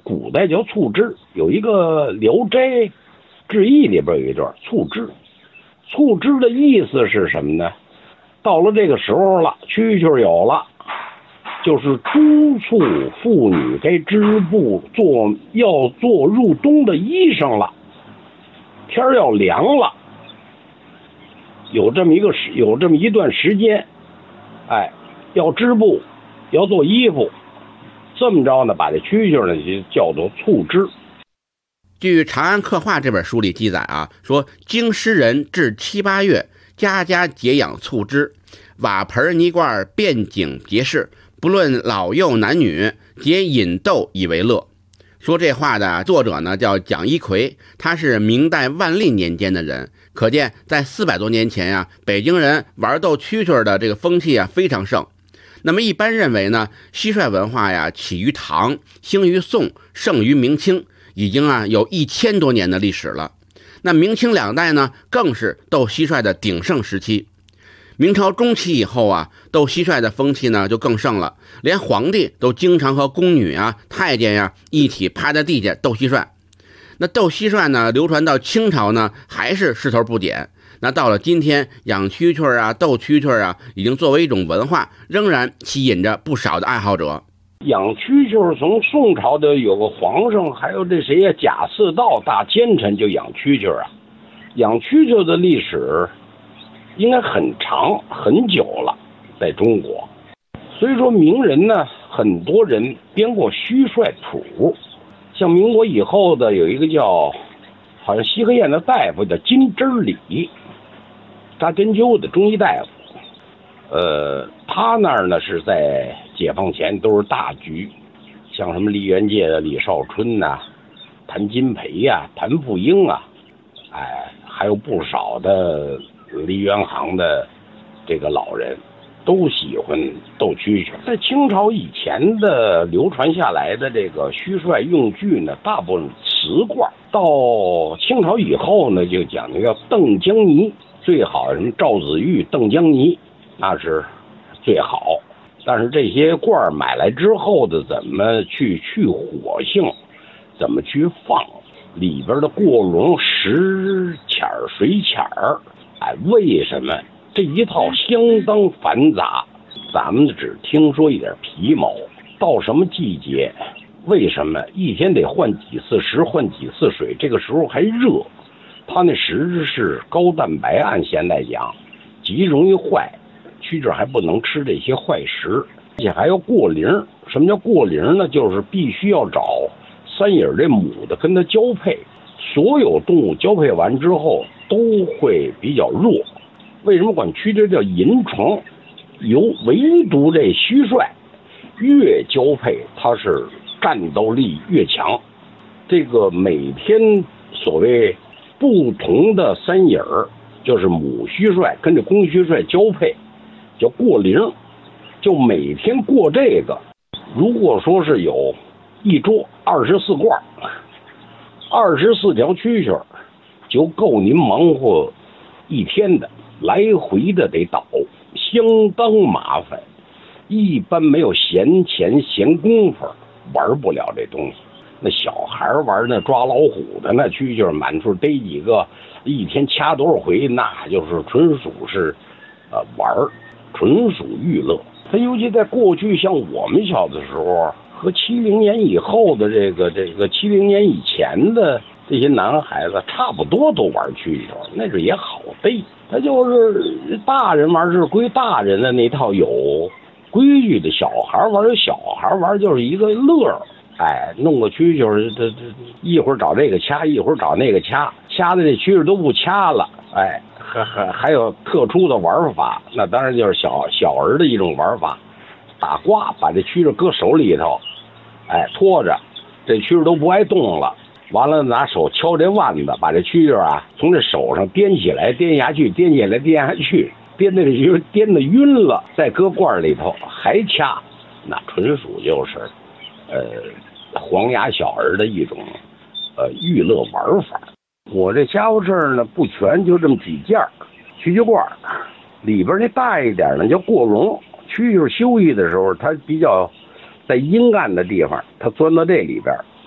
古代叫促织，有一个《聊斋志异》里边有一段促织。促织的意思是什么呢？到了这个时候了，蛐蛐有了，就是督促妇女该织布要做入冬的衣裳了，天要凉了，有这么一段时间，要织布，要做衣服，这么着呢，把这蛐蛐呢就叫做促织。 据《长安刻画》这本书里记载啊，说京师人至7、8月，家家结养促织，瓦盆泥罐遍景别事，不论老幼男女，皆饮斗以为乐。说这话的作者呢叫蒋一奎，他是明代万历年间的人，可见在400多年前呀，北京人玩斗蛐蛐的这个风气啊非常盛。那么一般认为呢，蟋蟀文化呀起于唐，兴于宋，盛于明清，已经有1000多年的历史了。那明清2代呢，更是斗蟋蟀的鼎盛时期。明朝中期以后啊，斗蟋蟀的风气呢就更盛了，连皇帝都经常和宫女啊、太监呀一起趴在地下斗蟋蟀。那斗蟋蟀呢，流传到清朝呢，还是势头不减。那到了今天，养蛐蛐啊、斗蛐蛐啊，已经作为一种文化，仍然吸引着不少的爱好者。 养蛐蛐从宋朝的有个皇上，还有这谁呀，贾似道大奸臣就养蛐蛐啊。养蛐蛐的历史应该很长很久了，在中国。所以说名人呢，很多人编过蟋蟀谱，像民国以后的有一个叫好像西河堰的大夫叫金针里，扎针灸的中医大夫。他那儿呢是在解放前都是大局，像什么梨园界的李少春呐、谭金培呀、谭富英啊，还有不少的梨园行的这个老人都喜欢斗蛐蛐。在清朝以前的流传下来的这个蟋蟀用具呢，大部分瓷罐。到清朝以后呢，就讲究要邓江泥，最好什么赵子玉、邓江泥，那是最好。但是这些罐买来之后的怎么去火性，怎么去放，里边的过笼、石钱、水钱，为什么这一套相当繁杂？咱们只听说一点皮毛。到什么季节，为什么一天得换几次石，换几次水？这个时候还热，它那石是高蛋白，按现在讲极容易坏，蛐蛐还不能吃这些坏石，而且还要过龄。什么叫过龄呢？就是必须要找三眼这母的跟它交配。所有动物交配完之后都会比较弱。为什么管蛐蛐叫银虫？唯独这蟋蟀越交配，它是战斗力越强。这个每天所谓不同的三眼儿，就是母蟋蟀跟着公蟋蟀交配，叫过龄，就每天过这个。如果说是有一桌24罐，24条蛐蛐，就够您忙活一天的，来回的得倒，相当麻烦。一般没有闲钱闲工夫，玩不了这东西。那小孩玩那抓老虎的那蛐蛐，满处逮几个，一天掐多少回，那就是纯属是玩，纯属娱乐。它尤其在过去，像我们小的时候和70年以后的这个70年以前的这些男孩子差不多，都玩蛐蛐，那是也好逮。他就是大人玩是归大人的那套有规矩的，小孩玩有小孩玩，就是一个乐。弄个蛐蛐，这一会儿找这个掐，一会儿找那个掐，掐的这蛐蛐都不掐了。还有特殊的玩法，那当然就是小儿的一种玩法，打瓜，把这蛐蛐搁手里头，拖着，这蛐蛐都不爱动了。完了拿手敲这腕子，把这蛐蛐从这手上颠起来颠下去，颠起来颠下去，颠的这蛐蛐颠的晕了，再搁罐里头还掐，那纯属就是黄牙小儿的一种娱乐玩法。我这家伙事儿呢不全，就这么几件蛐蛐罐，里边那大一点呢叫过笼。蛐蛐休息的时候，它比较在阴暗的地方，它钻到这里边，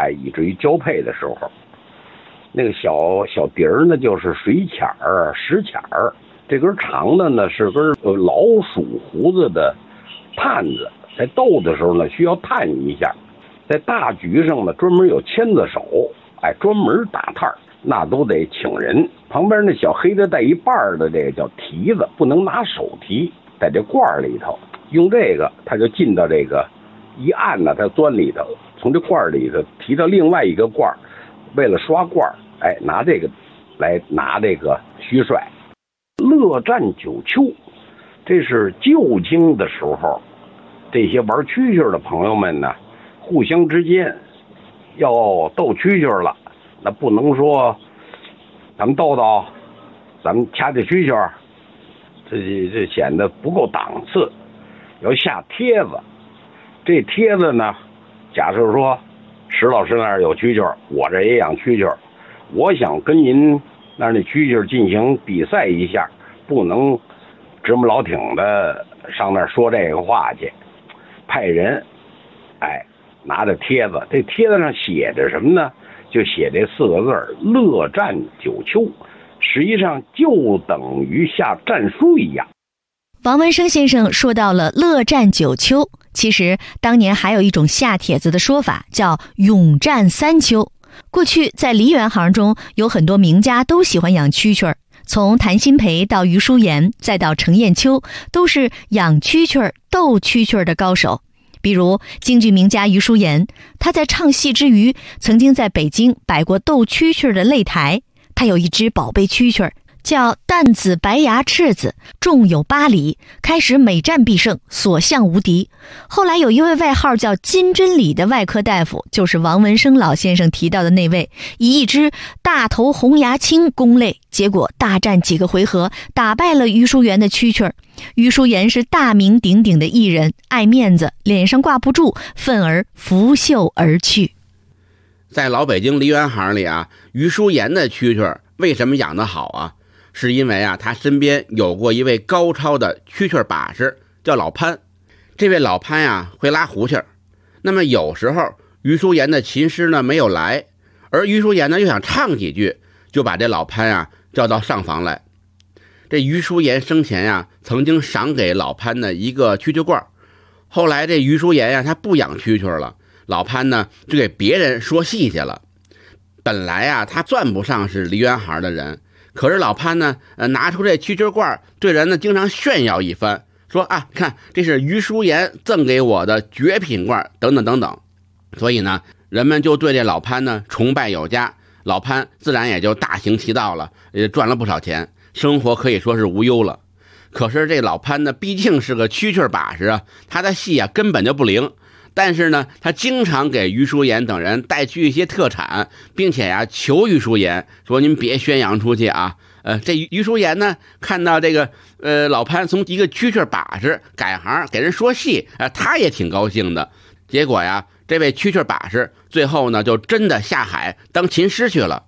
以至于交配的时候，那个小笛儿呢就是水卡儿、石卡儿，这根长的呢是根老鼠胡子的探子，在斗的时候呢需要探一下。在大局上呢，专门有牵子手，专门打探，那都得请人。旁边那小黑的带一半的这个叫提子，不能拿手提，在这罐里头，用这个他就进到这个一按呢，他钻里头，从这罐里头提到另外一个罐，为了刷罐，拿这个来拿这个蟋蟀。乐战九秋，这是旧经的时候，这些玩蛐蛐的朋友们呢，互相之间要斗蛐蛐了，那不能说咱们斗斗，咱们掐掐蛐蛐，这显得不够档次，要下帖子。这帖子呢，假设说石老师那儿有蛐蛐，我这也养蛐蛐，我想跟您那儿那蛐蛐进行比赛一下，不能直木老挺的上那儿说这个话去，派人拿着帖子，这帖子上写着什么呢？就写这4个字乐战九秋，实际上就等于下战书一样。 王文生先生说到了乐战九秋，其实当年还有一种下帖子的说法叫勇战3秋。过去在梨园行中有很多名家都喜欢养蛐蛐，从谭鑫培到余叔岩再到程砚秋，都是养蛐蛐斗蛐蛐的高手。比如京剧名家余叔岩，他在唱戏之余曾经在北京摆过斗蛐蛐的擂台，他有一只宝贝蛐蛐叫淡紫白牙赤子，重有8厘，开始每战必胜，所向无敌。后来有一位外号叫金针里的外科大夫，就是王文生老先生提到的那位，以一只大头红牙青攻擂，结果大战几个回合，打败了余叔岩的蛐蛐。余叔岩是大名鼎鼎的艺人，爱面子，脸上挂不住，愤而拂袖而去。 在老北京梨园行里余叔岩的蛐蛐为什么养得好啊？是因为他身边有过一位高超的蛐蛐把式，叫老潘。这位老潘会拉胡琴，那么有时候余叔岩的琴师呢没有来，而余叔岩呢又想唱几句，就把这老潘叫到上房来。这余叔岩生前曾经赏给老潘的一个蛐蛐罐，后来这余叔岩他不养蛐蛐了，老潘呢就给别人说戏去了。本来他算不上是梨园行的人，可是老潘呢拿出这蛐蛐罐，对人呢经常炫耀一番，说看这是余叔岩赠给我的绝品罐，等等等等。所以呢人们就对这老潘呢崇拜有加，老潘自然也就大行其道了，也赚了不少钱，生活可以说是无忧了。可是这老潘呢毕竟是个蛐蛐把式他的戏根本就不灵，但是呢他经常给余叔岩等人带去一些特产，并且求余叔岩说您别宣扬出去这余叔岩呢看到这个老潘从一个蛐蛐把式改行给人说戏他也挺高兴的。结果这位蛐蛐把式最后呢就真的下海当琴师去了。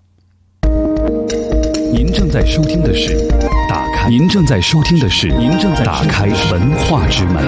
您正在收听的是打开文化之门。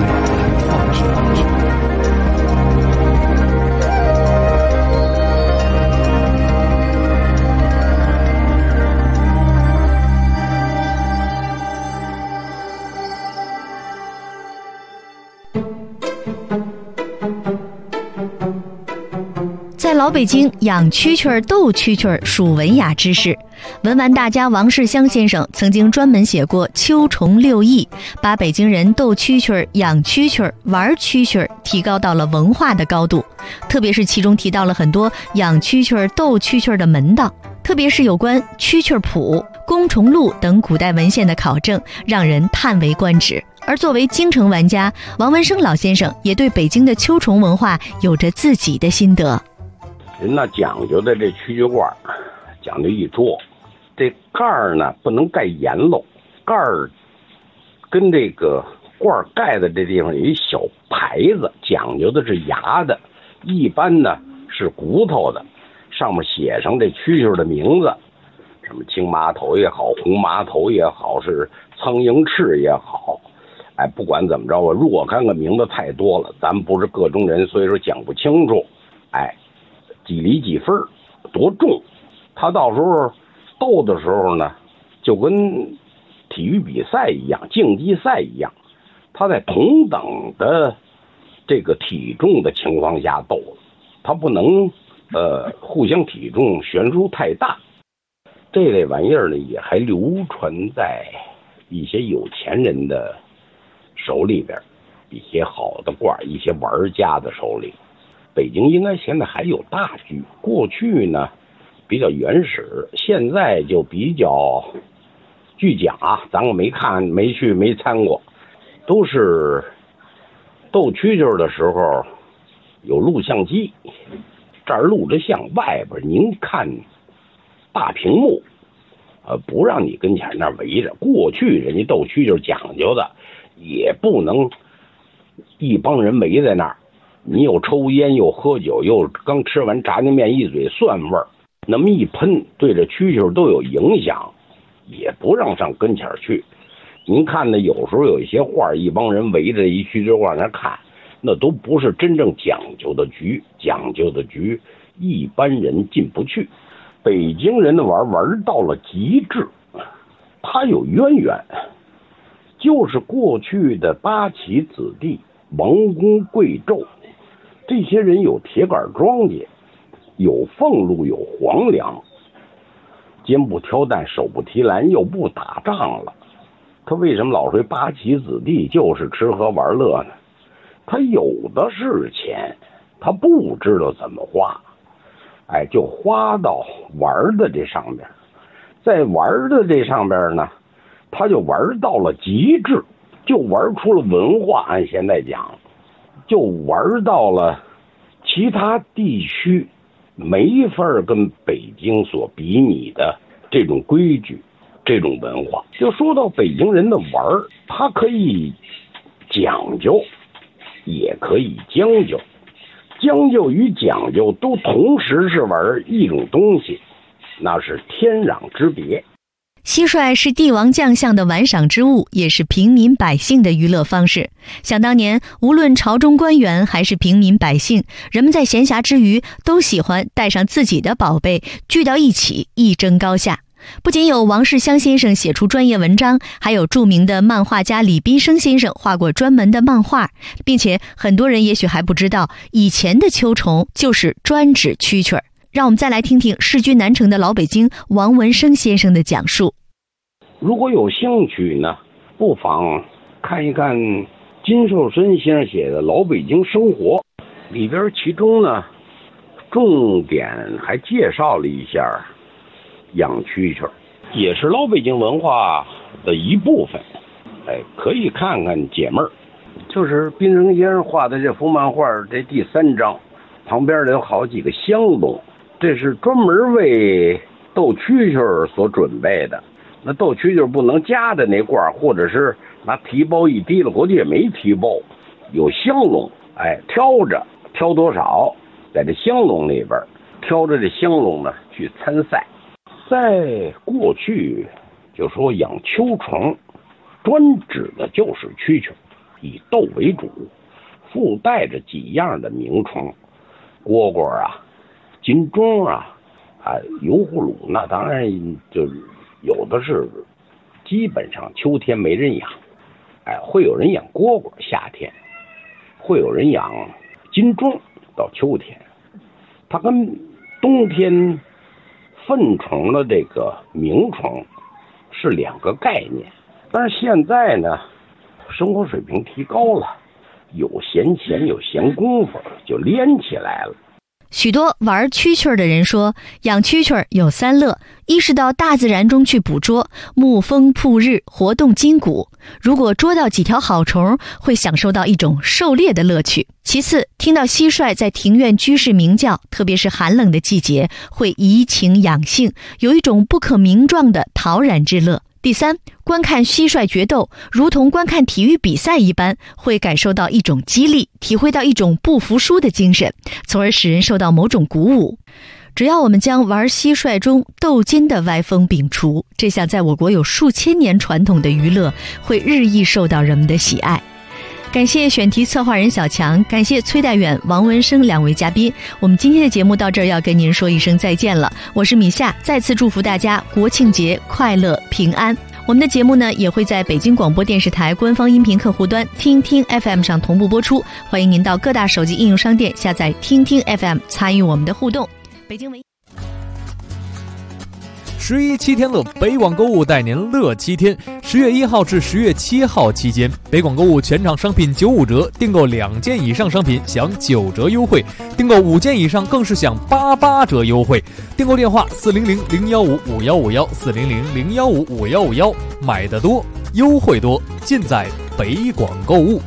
在老北京养蛐蛐斗蛐蛐属文雅之事，文玩大家王世襄先生曾经专门写过《秋虫六艺》，把北京人斗蛐蛐、养蛐蛐、玩蛐蛐提高到了文化的高度。特别是其中提到了很多养蛐蛐、斗蛐蛐的门道，特别是有关蛐蛐谱、公虫录等古代文献的考证，让人叹为观止。而作为京城玩家，王文生老先生也对北京的秋虫文化有着自己的心得。 人那讲究的这蛐蛐罐讲究一桌，这盖儿呢不能盖严喽，盖儿跟这个罐盖的这地方有一小牌子，讲究的是牙的，一般呢是骨头的，上面写上这蛐蛐的名字，什么青麻头也好，红麻头也好，是苍蝇翅也好，不管怎么着若干个名字太多了，咱们不是个中人，所以说讲不清楚。 几厘几分多重，他到时候斗的时候呢，就跟体育比赛一样，竞技赛一样，他在同等的这个体重的情况下斗，他不能互相体重悬殊太大。这类玩意儿呢，也还流传在一些有钱人的手里边，一些好的馆，一些玩家的手里。北京应该现在还有大剧，过去呢比较原始，现在就比较，据讲啊，咱们没看、没去、没参过，都是斗蛐蛐的时候有录像机，这儿录着像，外边您看大屏幕，不让你跟前那围着。过去人家斗蛐蛐讲究的，也不能一帮人围在那儿，你又抽烟又喝酒，又刚吃完炸酱面一嘴蒜味儿，那么一喷对着蛐蛐都有影响，也不让上跟前去。您看呢，有时候有一些画，一帮人围着一蛐蛐往那看，那都不是真正讲究的局，讲究的局一般人进不去。北京人的玩到了极致，他有渊源，就是过去的八旗子弟、王公贵胄，这些人有铁杆庄稼，有俸禄，有皇粮，肩不挑担，手不提篮，又不打仗了。他为什么老说八旗子弟就是吃喝玩乐呢？他有的是钱，他不知道怎么花，就花到玩的这上边，在玩的这上边呢，他就玩到了极致，就玩出了文化。按现在讲，就玩到了其他地区没法跟北京所比拟的这种规矩，这种文化。就说到北京人的玩，他可以讲究，也可以将就，将就与讲究都同时是玩一种东西，那是天壤之别。 蟋蟀是帝王将相的玩赏之物，也是平民百姓的娱乐方式。想当年，无论朝中官员还是平民百姓，人们在闲暇之余都喜欢带上自己的宝贝，聚到一起一争高下。不仅有王世襄先生写出专业文章，还有著名的漫画家李斌生先生画过专门的漫画，并且很多人也许还不知道，以前的秋虫就是专指蛐蛐儿。让我们再来听听世居南城的老北京王文生先生的讲述。 如果有兴趣呢，不妨看一看金寿申先生写的《老北京生活》，里边其中呢，重点还介绍了一下养蛐蛐，也是老北京文化的一部分。可以看看解闷儿。就是宾生先生画的这幅漫画，这第3章旁边有好几个香笼，这是专门为斗蛐蛐所准备的。那斗蛐蛐不能夹的那罐，或者是拿提包一提了，过去也没提包，有香笼，挑多少，在这香笼里边挑着这香笼呢去参赛。在过去就说养秋虫，专指的就是蛐蛐，以斗为主，附带着几样的名虫，蝈蝈啊、金钟啊、油葫芦，那当然就有的是基本上秋天没人养，会有人养蝈蝈，夏天会有人养金钟，到秋天它跟冬天粪虫的这个鸣虫是2个概念。但是现在呢，生活水平提高了，有闲钱有闲工夫就连起来了。 许多玩蛐蛐的人说，养蛐蛐有3乐：一是到大自然中去捕捉，沐风曝日，活动筋骨；如果捉到几条好虫，会享受到一种狩猎的乐趣。其次，听到蟋蟀在庭院居室鸣叫，特别是寒冷的季节，会怡情养性，有一种不可名状的陶然之乐。第3，观看蟋蟀决斗，如同观看体育比赛一般，会感受到一种激励，体会到一种不服输的精神，从而使人受到某种鼓舞。只要我们将玩蟋蟀中斗金的歪风摒除，这项在我国有数千年传统的娱乐会日益受到人们的喜爱。 感谢选题策划人小强，感谢崔代远、王文生2位嘉宾。我们今天的节目到这儿要跟您说一声再见了，我是米夏，再次祝福大家国庆节快乐平安。我们的节目呢也会在北京广播电视台官方音频客户端听听 FM 上同步播出，欢迎您到各大手机应用商店下载听听 FM 参与我们的互动。北京文 11七天乐，北广购物带您乐7天。10月1号至10月7号期间，北广购物全场商品95折，订购2件以上商品享9折优惠，订购5件以上更是享88折优惠。订购电话400-015-5151，400-015-5151，买得多，优惠多，尽在北广购物。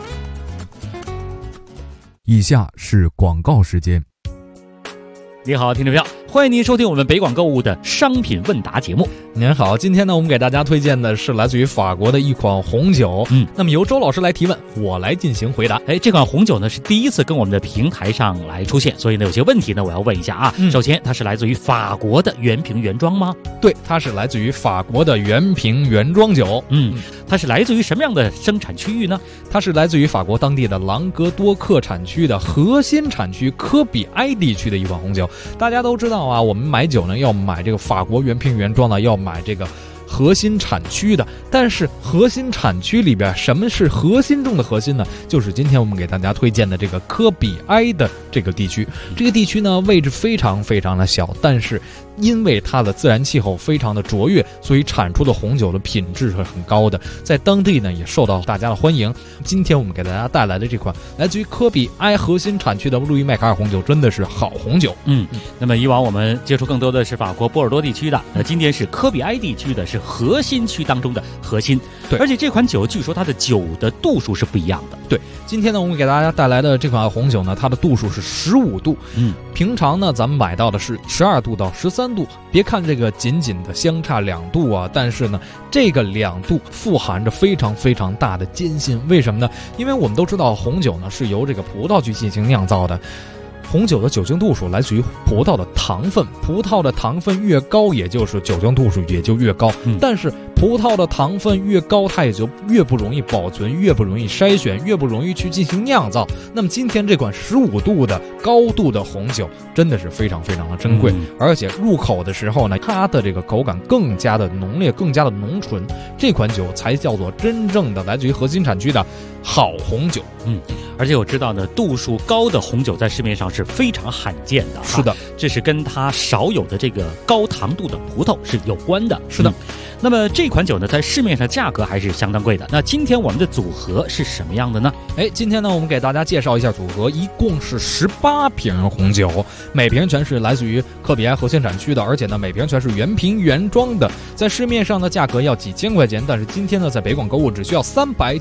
以下是广告时间。 你好，听众朋友，欢迎您收听我们北广购物的商品问答节目。 您好，今天呢，我们给大家推荐的是来自于法国的一款红酒。那么由周老师来提问，我来进行回答。 这款红酒呢是第一次跟我们的平台上来出现，所以呢有些问题呢我要问一下啊。首先，它是来自于法国的原瓶原装吗？ 对，它是来自于法国的原瓶原装酒。 它是来自于什么样的生产区域呢？ 它是来自于法国当地的朗格多克产区的核心产区科比埃地区的一款红酒。大家都知道啊，我们买酒呢要买这个法国原瓶原装的，要买这个核心产区的。但是核心产区里边，什么是核心中的核心呢？就是今天我们给大家推荐的这个科比埃的这个地区。这个地区呢位置非常非常的小，但是因为它的自然气候非常的卓越，所以产出的红酒的品质是很高的，在当地呢也受到大家的欢迎。今天我们给大家带来的这款来自于科比埃核心产区的路易麦卡尔红酒，真的是好红酒。 那么以往我们接触更多的是法国波尔多地区的，那今天是科比埃地区的，是核心区当中的核心。 对， 而且这款酒据说它的酒的度数是不一样的。 对，今天呢我们给大家带来的这款红酒呢，它的度数是15度。平常呢咱们买到的是12度到13度。别看这个仅仅的相差2度啊，但是呢这个2度富含着非常非常大的艰辛。为什么呢？因为我们都知道红酒呢是由这个葡萄去进行酿造的，红酒的酒精度数来自于葡萄的糖分，葡萄的糖分越高，也就是酒精度数也就越高。但是葡萄的糖分越高，它也就越不容易保存，越不容易筛选，越不容易去进行酿造。那么今天这款15度的高度的红酒真的是非常非常的珍贵，而且入口的时候呢，它的这个口感更加的浓烈，更加的浓醇。这款酒才叫做真正的来自于核心产区的好红酒。 而且我知道呢，度数高的红酒在市面上是非常罕见的。 是的， 这是跟它少有的这个高糖度的葡萄是有关的。 是的。 那么这款酒呢，在市面上价格还是相当贵的。那今天我们的组合是什么样的呢？ 今天呢，我们给大家介绍一下组合，一共是18瓶红酒，每瓶全是来自于科比埃核心产区的，而且呢，每瓶全是原瓶原装的。在市面上的价格要几千块钱，但是今天呢，在北广购物只需要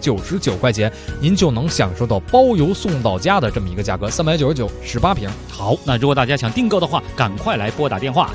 399块钱，您就能享受到包邮送到家的这么一个价格，399，18瓶。 好，那如果大家想订购的话，赶快来拨打电话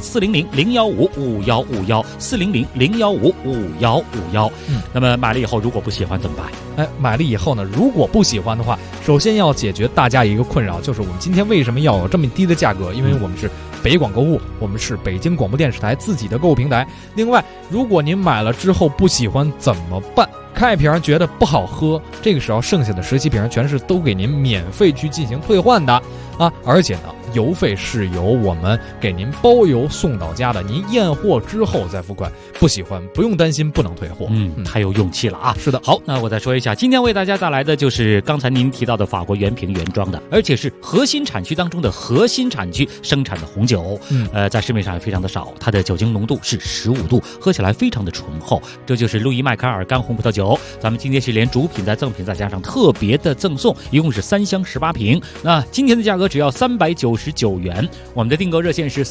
400-015-5151，400-015-5151。那么买了以后如果不喜欢怎么办？ 买了以后呢，如果不喜欢的话，首先要解决大家一个困扰，就是我们今天为什么要有这么低的价格？因为我们是北广购物，我们是北京广播电视台自己的购物平台。另外，如果您买了之后不喜欢怎么办？开瓶觉得不好喝，这个时候剩下的17瓶全是都给您免费去进行退换的啊！而且呢，邮费是由我们给您包邮送到家的，您验货之后再付款，不喜欢不用担心不能退货。 太有勇气了啊！ 是的。 好，那我再说一下，今天为大家带来的就是刚才您提到的法国原瓶原装的，而且是核心产区当中的核心产区生产的红酒。在市面上也非常的少，它的酒精浓度是15度，喝起来非常的醇厚。这就是路易麦卡尔干红葡萄酒，咱们今天是连主品再赠品再加上特别的赠送，一共是3箱18瓶。那今天的价格只要399元，我们的订购热线是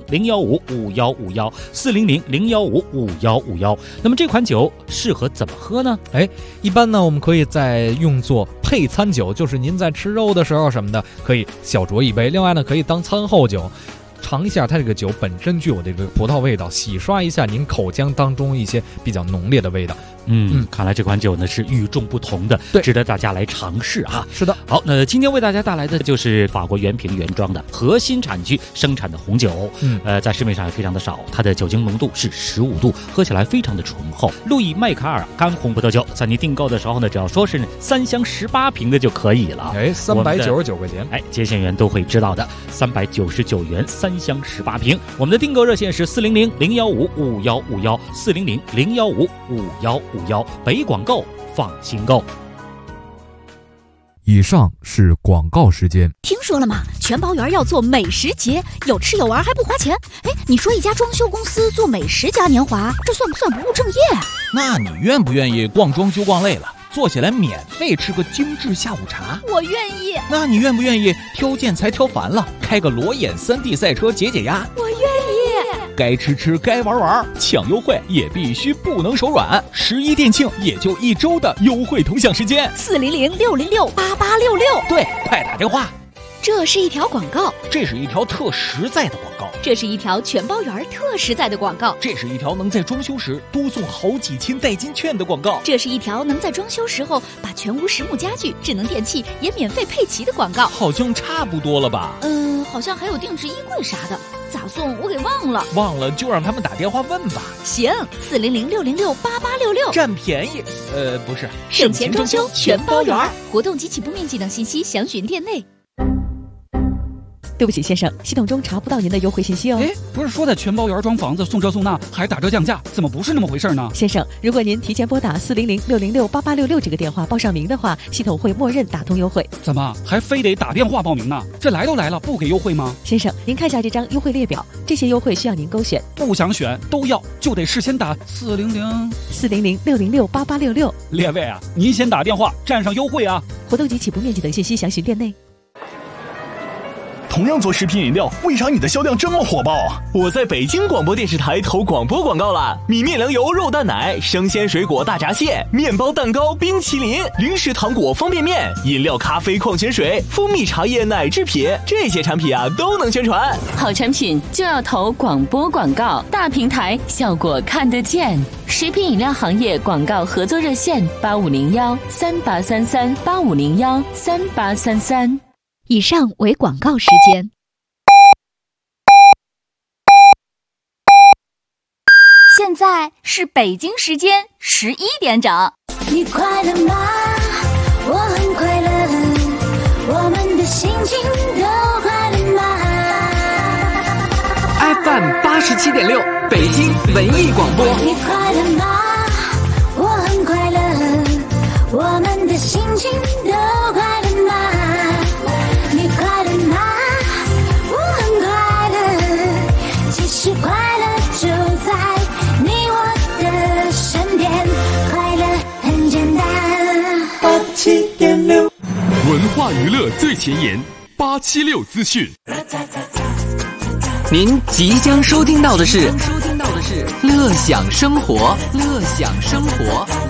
400-015-5151，400-015-5151。那么这款酒适合怎么喝呢？ 一般呢我们可以再用作配餐酒，就是您在吃肉的时候什么的可以小酌一杯，另外呢可以当餐后酒，尝一下它这个酒本身具有这个葡萄味道，洗刷一下您口腔当中一些比较浓烈的味道。 看来这款酒呢是与众不同的，值得大家来尝试啊。 是的， 好，那今天为大家带来的就是法国原瓶原装的核心产区生产的红酒，在市面上也非常的少，它的酒精浓度是15度，喝起来非常的醇厚。路易麦卡尔干红葡萄酒，在你订购的时候呢，只要说是3箱18瓶的就可以了。 399块钱。 接线员都会知道的，399元3箱18瓶。我们的订购热线是400-015-5151，400-015-5151，北广购放心购。 以上是广告时间。 听说了吗？全包园要做美食节，有吃有玩还不花钱。哎，你说一家装修公司做美食嘉年华，这算不算不务正业？ 那你愿不愿意逛装修逛累了，坐下来免费吃个精致下午茶？ 我愿意。 那你愿不愿意挑建材挑烦了，开个裸眼3D 赛车解解压？ 我愿意。 该吃吃该玩玩，抢优惠也必须不能手软。11店庆也就1周的优惠同享时间 ，400-606-8866。 对，快打电话。 这是一条广告， 这是一条特实在的广告， 这是一条全包园特实在的广告， 这是一条能在装修时多送好几千代金券的广告， 这是一条能在装修时候把全屋实木家具、智能电器也免费配齐的广告。 好像差不多了吧？ 好像还有定制衣柜啥的，咋送我给忘了。 忘了就让他们打电话问吧。 行，400-606-8866， 占便宜。不是， 省钱装修全包园，活动及起步面积等信息详询店内。 对不起，先生，系统中查不到您的优惠信息哦。 不是说在全包园装房子送这送那还打折降价，怎么不是那么回事呢？ 先生，如果您提前拨打400-606-8866这个电话报上名的话，系统会默认打通优惠。 怎么还非得打电话报名呢？这来都来了，不给优惠吗？ 先生，您看下这张优惠列表，这些优惠需要您勾选。 不想选都要，就得事先打 400-606-8866。 列位啊，您先打电话占上优惠啊！ 活动及起步面积等信息详询店内。 同样做食品饮料，为啥你的销量这么火爆啊？ 我在北京广播电视台投广播广告了，米面粮油肉蛋奶、生鲜水果大闸蟹、面包蛋糕、冰淇淋、零食糖果方便面、饮料咖啡矿泉水、蜂蜜茶叶奶制品，这些产品啊都能宣传。 好产品就要投广播广告，大平台效果看得见。食品饮料行业广告合作热线8501-3833-8501-3833。 以上为广告时间。现在是北京时间11点整。 你快乐吗？我很快乐，我们的心情都快乐吗 ？FM 87.6，北京文艺广播。 你快乐吗？我很快乐，我们的心情都快乐吗？你快乐吗？我很快乐，其实快乐就在你我的身边，快乐很简单。87.6， 文化娱乐最前沿，876资讯。 您即将收听到的是乐享生活，乐享生活。